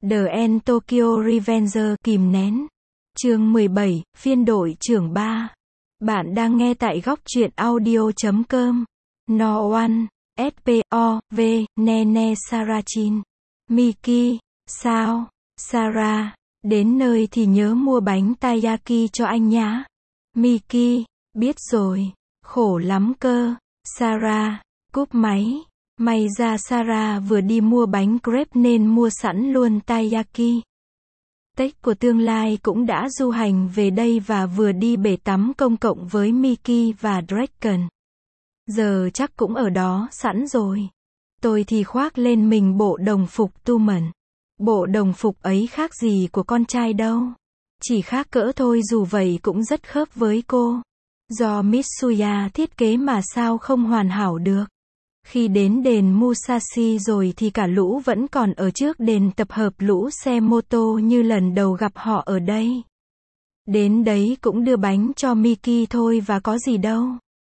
The End Tokyo Revenger kìm nén. Chương 17, phiên đội trưởng 3. Bạn đang nghe tại góc truyện audio.com. No One, S.P.O.V. Nene Sarachin. Miki, sao? Sarah, đến nơi thì nhớ mua bánh taiyaki cho anh nhá. Miki, biết rồi, khổ lắm cơ. Sarah, cúp máy. May ra Sarah vừa đi mua bánh crepe nên mua sẵn luôn taiyaki. Tech của tương lai cũng đã du hành về đây và vừa đi bể tắm công cộng với Miki và Draken. Giờ chắc cũng ở đó sẵn rồi. Tôi thì khoác lên mình bộ đồng phục tu mẩn. Bộ đồng phục ấy khác gì của con trai đâu. Chỉ khác cỡ thôi, dù vậy cũng rất khớp với cô. Do Mitsuya thiết kế mà sao không hoàn hảo được. Khi đến đền Musashi rồi thì cả lũ vẫn còn ở trước đền tập hợp lũ xe mô tô như lần đầu gặp họ ở đây. Đến đấy cũng đưa bánh cho Miki thôi và có gì đâu.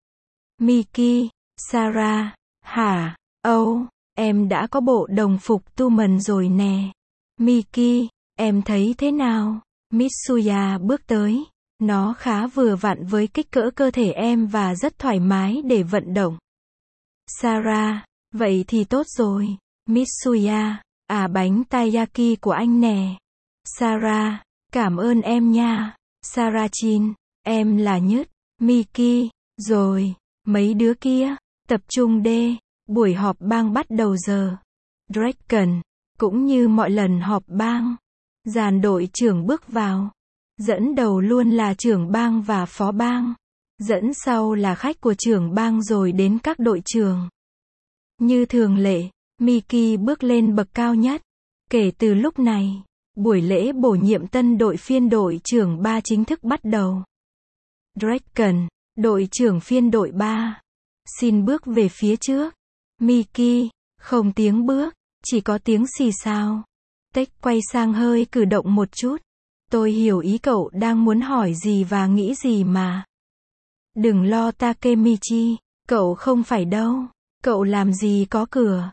Miki, Sarah, hả? Em đã có bộ đồng phục tu mần rồi nè. Miki, em thấy thế nào? Mitsuya bước tới. Nó khá vừa vặn với kích cỡ cơ thể em và rất thoải mái để vận động. Sarah, vậy thì tốt rồi. Mitsuya, bánh taiyaki của anh nè. Sarah, cảm ơn em nha. Sarachin, em là nhất. Miki, rồi, mấy đứa kia, tập trung đê, buổi họp bang bắt đầu giờ. Draken, cũng như mọi lần họp bang. Dàn đội trưởng bước vào. Dẫn đầu luôn là trưởng bang và phó bang. Dẫn sau là khách của trưởng bang rồi đến các đội trưởng. Như thường lệ, Miki bước lên bậc cao nhất. Kể từ lúc này, buổi lễ bổ nhiệm tân đội phiên đội trưởng 3 chính thức bắt đầu. Draken, đội trưởng phiên đội 3. Xin bước về phía trước. Miki, không tiếng bước, chỉ có tiếng xì xào. Tech quay sang hơi cử động một chút. Tôi hiểu ý cậu đang muốn hỏi gì và nghĩ gì mà. Đừng lo Takemichi, cậu không phải đâu. Cậu làm gì có cửa.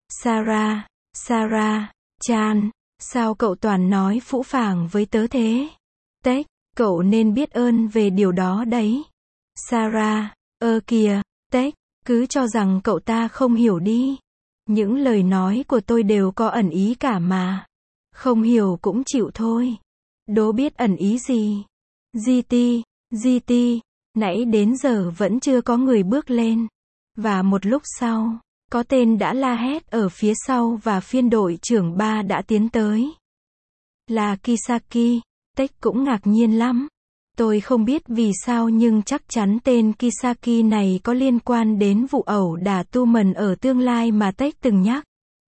Sarah, Chan, sao cậu toàn nói phũ phàng với tớ thế? Tech, cậu nên biết ơn về điều đó đấy. Sarah, kìa, Tech, cứ cho rằng cậu ta không hiểu đi. Những lời nói của tôi đều có ẩn ý cả mà. Không hiểu cũng chịu thôi. Đố biết ẩn ý gì. GT, nãy đến giờ vẫn chưa có người bước lên. Và một lúc sau, có tên đã la hét ở phía sau và phiên đội trưởng 3 đã tiến tới. Là Kisaki. Tech cũng ngạc nhiên lắm. Tôi không biết vì sao nhưng chắc chắn tên Kisaki này có liên quan đến vụ ẩu đả tu mần ở tương lai mà Tech từng nhắc.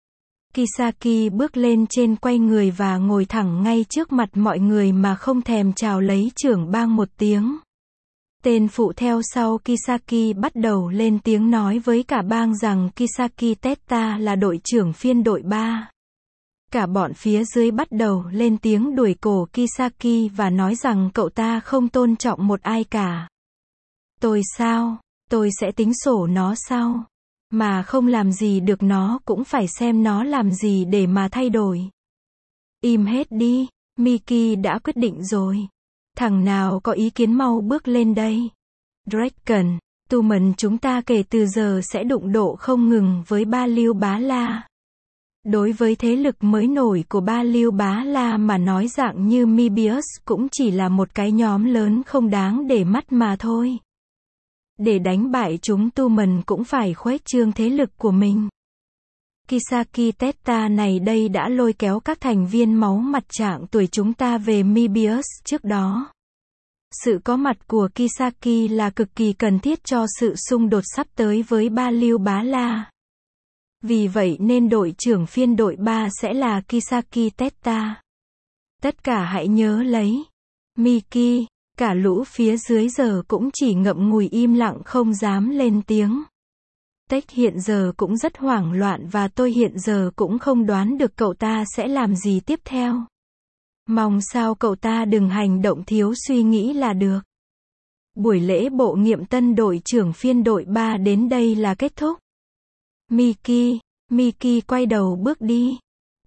Kisaki bước lên trên, quay người và ngồi thẳng ngay trước mặt mọi người mà không thèm chào lấy trưởng bang một tiếng. Tên phụ theo sau Kisaki bắt đầu lên tiếng nói với cả bang rằng Kisaki Teta là đội trưởng phiên đội 3. Cả bọn phía dưới bắt đầu lên tiếng đuổi cổ Kisaki và nói rằng cậu ta không tôn trọng một ai cả. Tôi sao? Tôi sẽ tính sổ nó sau. Mà không làm gì được nó cũng phải xem nó làm gì để mà thay đổi. Im hết đi, Miki đã quyết định rồi. Thằng nào có ý kiến mau bước lên đây. Draken, tu mần chúng ta kể từ giờ sẽ đụng độ không ngừng với Ba Liêu Bá La. Đối với thế lực mới nổi của Ba Liêu Bá La mà nói dạng như Mebius cũng chỉ là một cái nhóm lớn không đáng để mắt mà thôi. Để đánh bại chúng tu mần cũng phải khuếch trương thế lực của mình. Kisaki Teta này đây đã lôi kéo các thành viên máu mặt trạng tuổi chúng ta về Mebius trước đó. Sự có mặt của Kisaki là cực kỳ cần thiết cho sự xung đột sắp tới với Ba Liêu Bá La. Vì vậy nên đội trưởng phiên đội 3 sẽ là Kisaki Teta. Tất cả hãy nhớ lấy. Miki, cả lũ phía dưới giờ cũng chỉ ngậm ngùi im lặng không dám lên tiếng. Tech hiện giờ cũng rất hoảng loạn và tôi hiện giờ cũng không đoán được cậu ta sẽ làm gì tiếp theo. Mong sao cậu ta đừng hành động thiếu suy nghĩ là được. Buổi lễ bổ nhiệm tân đội trưởng phiên đội 3 đến đây là kết thúc. Miki quay đầu bước đi.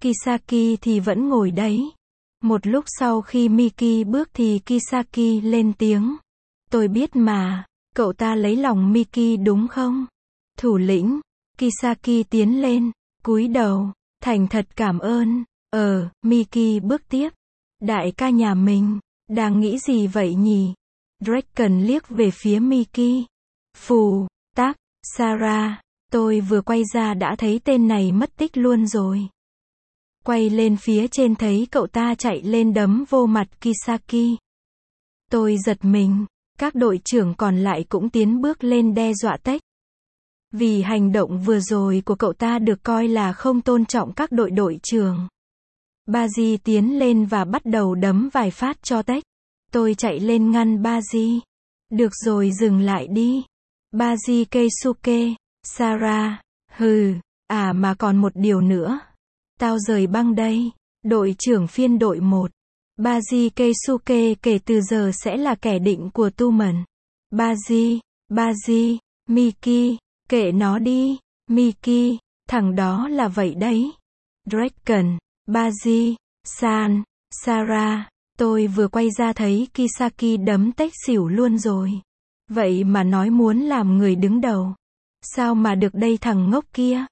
Kisaki thì vẫn ngồi đấy. Một lúc sau khi Miki bước thì Kisaki lên tiếng. Tôi biết mà, cậu ta lấy lòng Miki đúng không? Thủ lĩnh. Kisaki tiến lên, cúi đầu, thành thật cảm ơn. Miki bước tiếp. Đại ca nhà mình, đang nghĩ gì vậy nhỉ? Draken liếc về phía Miki. Phù, tác, Sarah, tôi vừa quay ra đã thấy tên này mất tích luôn rồi. Quay lên phía trên thấy cậu ta chạy lên đấm vô mặt Kisaki. Tôi giật mình, các đội trưởng còn lại cũng tiến bước lên đe dọa Tech. Vì hành động vừa rồi của cậu ta được coi là không tôn trọng các đội trưởng. Baji tiến lên và bắt đầu đấm vài phát cho Tech. Tôi chạy lên ngăn Baji. Được rồi dừng lại đi. Baji Keisuke, Sarah, mà còn một điều nữa. Tao rời băng đây. Đội trưởng phiên đội 1. Baji Keisuke kể từ giờ sẽ là kẻ định của Tumen. Baji, Miki, kệ nó đi. Miki, thằng đó là vậy đấy. Draken, Baji, San, Sarah, tôi vừa quay ra thấy Kisaki đấm Tech xỉu luôn rồi. Vậy mà nói muốn làm người đứng đầu. Sao mà được đây thằng ngốc kia.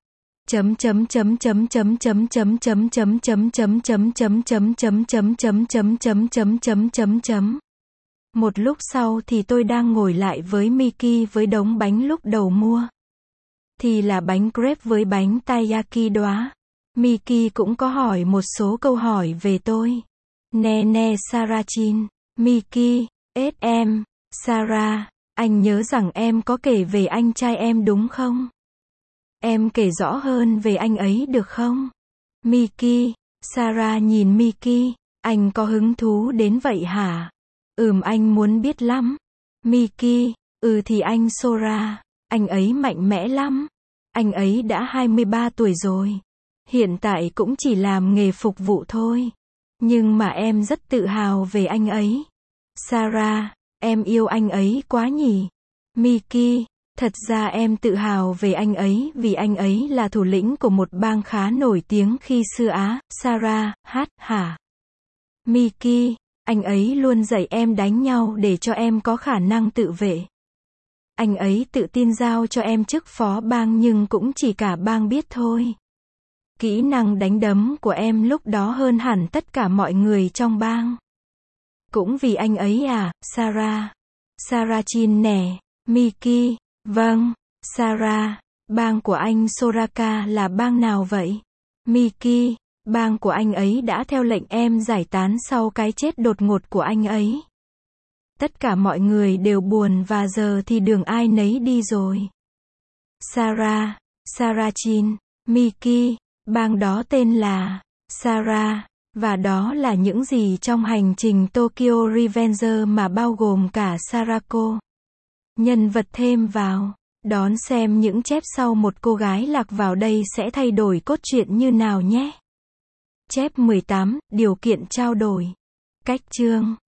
Một lúc sau thì tôi đang ngồi lại với Miki với đống bánh lúc đầu mua. Thì là bánh crepe với bánh taiyaki đóa. Miki cũng có hỏi một số câu hỏi về tôi. Nè Sarachin, Miki, em, Sarah, anh nhớ rằng em có kể về anh trai em đúng không? Em kể rõ hơn về anh ấy được không? Miki, Sarah nhìn Miki, anh có hứng thú đến vậy hả? Anh muốn biết lắm. Miki, thì anh Sora, anh ấy mạnh mẽ lắm. Anh ấy đã 23 tuổi rồi. Hiện tại cũng chỉ làm nghề phục vụ thôi. Nhưng mà em rất tự hào về anh ấy. Sarah, em yêu anh ấy quá nhỉ? Miki, thật ra em tự hào về anh ấy vì anh ấy là thủ lĩnh của một bang khá nổi tiếng khi xưa á. Sarah, hả? Miki, anh ấy luôn dạy em đánh nhau để cho em có khả năng tự vệ. Anh ấy tự tin giao cho em chức phó bang nhưng cũng chỉ cả bang biết thôi. Kỹ năng đánh đấm của em lúc đó hơn hẳn tất cả mọi người trong bang. Cũng vì anh ấy à, Sarah? Sarachin nè. Miki, vâng, Sarah, bang của anh Soraka là bang nào vậy? Miki, bang của anh ấy đã theo lệnh em giải tán sau cái chết đột ngột của anh ấy. Tất cả mọi người đều buồn và giờ thì đường ai nấy đi rồi. Sarachin, Miki, bang đó tên là Sarah, và đó là những gì trong hành trình Tokyo Revenger mà bao gồm cả Sarako. Nhân vật thêm vào. Đón xem những chép sau một cô gái lạc vào đây sẽ thay đổi cốt truyện như nào nhé. Chép 18, điều kiện trao đổi. Cách chương